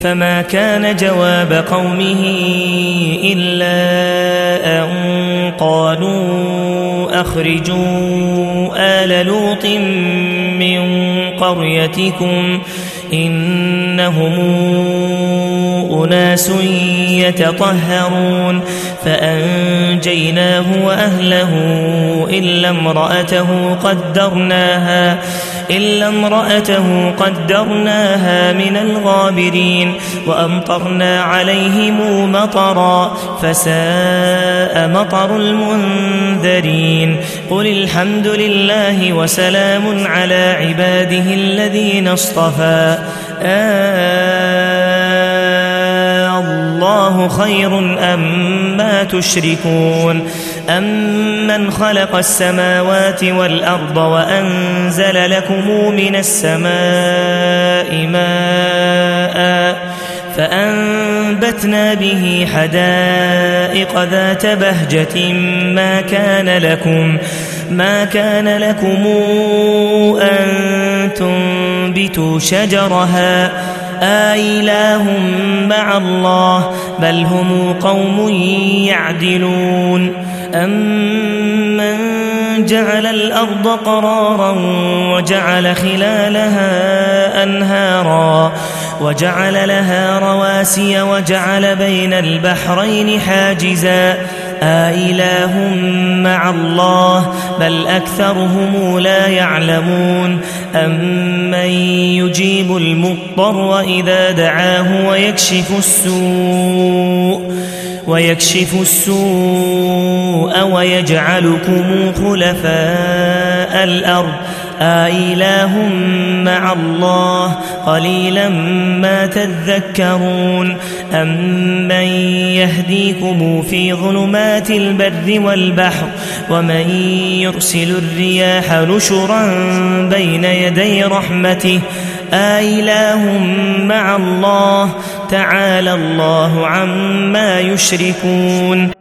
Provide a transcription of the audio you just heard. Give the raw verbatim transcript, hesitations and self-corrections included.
فما كان جواب قومه إلا أن قالوا أخرجوا آل لوط من قريتكم إنهم أناس يتطهرون فأنجيناه وأهله إلا امرأته قدرناها إلا امرأته قدرناها من الغابرين وأمطرنا عليهم مطرا فساء مطر المنذرين قل الحمد لله وسلام على عباده الذين اصطفى آه الله خير أم ما تشركون أمن خلق السماوات والأرض وأنزل لكم من السماء ماء فأنبتنا به حدائق ذات بهجة ما كان لكم ما كان لكم أن تنبتوا شجرها آإله مع الله بل هم قوم يعدلون أمن جعل الأرض قرارا وجعل خلالها أنهارا وجعل لها رواسي وجعل بين البحرين حاجزا آإله مع الله بل أكثرهم لا يعلمون أمن يجيب المضطر إذا دعاه ويكشف السوء ويكشف السوء ويجعلكم خلفاء الأرض آإله مع الله قليلا ما تذكرون أمن يهديكم في ظلمات البر والبحر ومن يرسل الرياح نشرا بين يدي رحمته آإله مع الله تعالى الله عما يشركون.